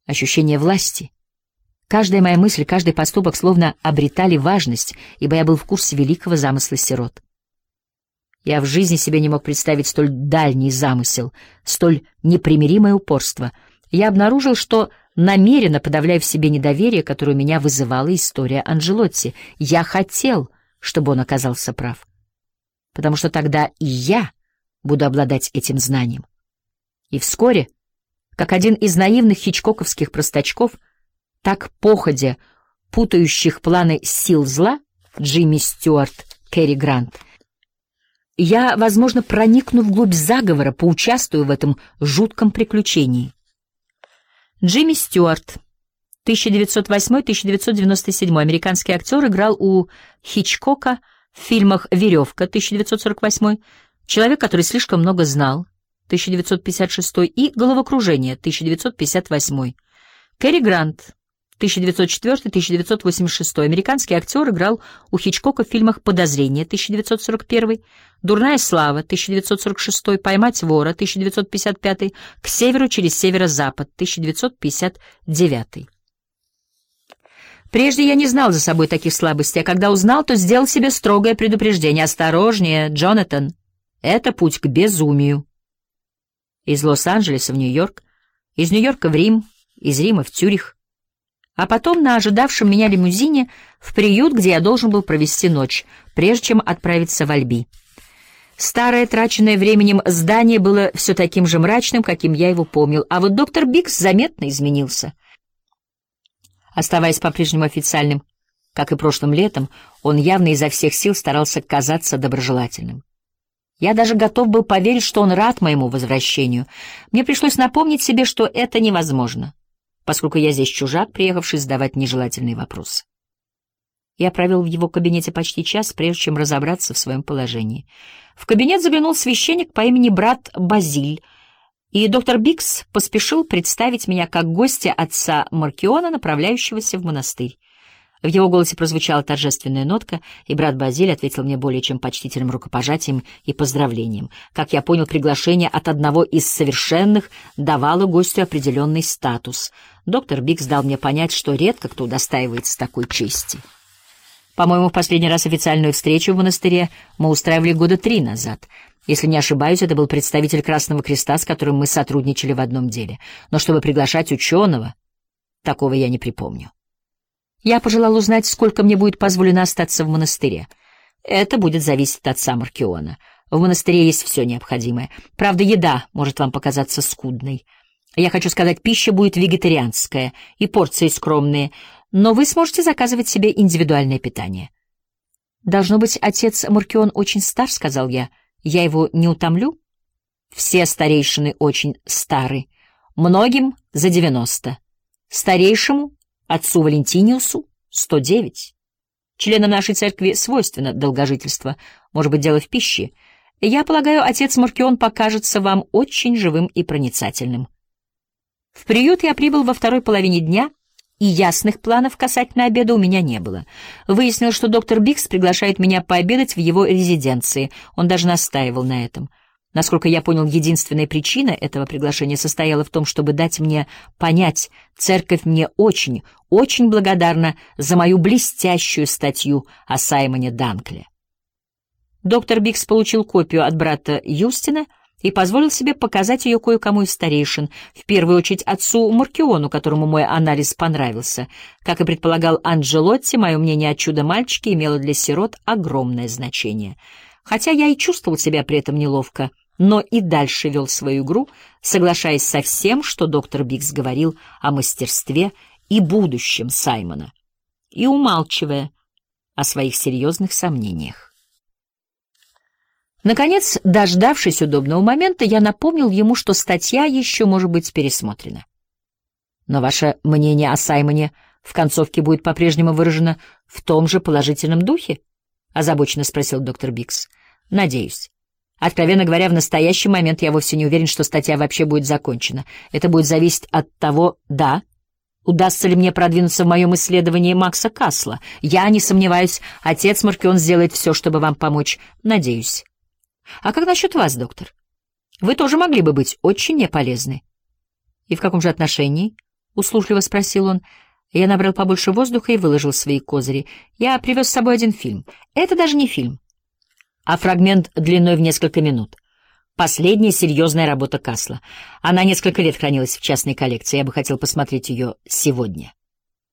ощущение власти. Каждая моя мысль, каждый поступок словно обретали важность, ибо я был в курсе великого замысла сирот. Я в жизни себе не мог представить столь дальний замысел, столь непримиримое упорство. Я обнаружил, что намеренно подавляю в себе недоверие, которое у меня вызывала история Анджелотти. Я хотел, чтобы он оказался прав, потому что тогда и я буду обладать этим знанием. И вскоре, как один из наивных хичкоковских простачков, так походя путающих планы сил зла, Джимми Стюарт, Кэрри Грант, я, возможно, проникну вглубь заговора, поучаствую в этом жутком приключении. Джимми Стюарт, 1908-1997, американский актер, играл у Хичкока в фильмах «Веревка», 1948, «Человек, который слишком много знал», 1956, и «Головокружение», 1958. Кэрри Грант, 1904-1986, американский актер, играл у Хичкока в фильмах «Подозрение», 1941, «Дурная слава», 1946, «Поймать вора», 1955, «К северу через северо-запад», 1959. Прежде я не знал за собой таких слабостей, а когда узнал, то сделал себе строгое предупреждение: «Осторожнее, Джонатан, это путь к безумию». Из Лос-Анджелеса в Нью-Йорк, из Нью-Йорка в Рим, из Рима в Цюрих, а потом на ожидавшем меня лимузине в приют, где я должен был провести ночь, прежде чем отправиться в Альби. Старое, траченное временем здание было все таким же мрачным, каким я его помнил, а вот доктор Бикс заметно изменился. Оставаясь по-прежнему официальным, как и прошлым летом, он явно изо всех сил старался казаться доброжелательным. Я даже готов был поверить, что он рад моему возвращению. Мне пришлось напомнить себе, что это невозможно, поскольку я здесь чужак, приехавший задавать нежелательные вопросы. Я провел в его кабинете почти час, прежде чем разобраться в своем положении. В кабинет заглянул священник по имени брат Базиль, и доктор Бикс поспешил представить меня как гостя отца Маркиона, направляющегося в монастырь. В его голосе прозвучала торжественная нотка, и брат Базиль ответил мне более чем почтительным рукопожатием и поздравлением. Как я понял, приглашение от одного из совершенных давало гостю определенный статус. Доктор Бикс дал мне понять, что редко кто удостаивается такой чести. По-моему, в последний раз официальную встречу в монастыре мы устраивали года 3 назад. Если не ошибаюсь, это был представитель Красного Креста, с которым мы сотрудничали в одном деле. Но чтобы приглашать ученого, такого я не припомню. Я пожелал узнать, сколько мне будет позволено остаться в монастыре. Это будет зависеть от отца Маркиона. В монастыре есть все необходимое. Правда, еда может вам показаться скудной. Я хочу сказать, пища будет вегетарианская и порции скромные, но вы сможете заказывать себе индивидуальное питание. «Должно быть, отец Маркион очень стар», — сказал я. «Я его не утомлю?» «Все старейшины очень стары. Многим за 90. Старейшему, отцу Валентиниусу, 109. Членам нашей церкви свойственно долгожительство. Может быть, дело в пище. Я полагаю, отец Маркион покажется вам очень живым и проницательным». В приют я прибыл во второй половине дня, и ясных планов касательно обеда у меня не было. Выяснилось, что доктор Бикс приглашает меня пообедать в его резиденции. Он даже настаивал на этом. Насколько я понял, единственная причина этого приглашения состояла в том, чтобы дать мне понять, церковь мне очень, очень благодарна за мою блестящую статью о Саймоне Данкле. Доктор Бикс получил копию от брата Юстина и позволил себе показать ее кое-кому из старейшин, в первую очередь отцу Маркиону, которому мой анализ понравился. Как и предполагал Анджелотти, мое мнение о чудо-мальчике имело для сирот огромное значение. Хотя я и чувствовал себя при этом неловко, но и дальше вел свою игру, соглашаясь со всем, что доктор Бикс говорил о мастерстве и будущем Саймона, и умалчивая о своих серьезных сомнениях. Наконец, дождавшись удобного момента, я напомнил ему, что статья еще может быть пересмотрена. «Но ваше мнение о Саймоне в концовке будет по-прежнему выражено в том же положительном духе?» — озабоченно спросил доктор Бикс. «Надеюсь. Откровенно говоря, в настоящий момент я вовсе не уверен, что статья вообще будет закончена. Это будет зависеть от того, удастся ли мне продвинуться в моем исследовании Макса Касла. Я не сомневаюсь, отец Маркион сделает все, чтобы вам помочь. Надеюсь. А как насчет вас, доктор? Вы тоже могли бы быть очень мне полезны. И в каком же отношении? — услужливо спросил он. Я набрал побольше воздуха и выложил свои козыри. Я привез с собой один фильм. Это даже не фильм, а фрагмент длиной в несколько минут. Последняя серьезная работа Касла. Она несколько лет хранилась в частной коллекции. Я бы хотел посмотреть ее сегодня.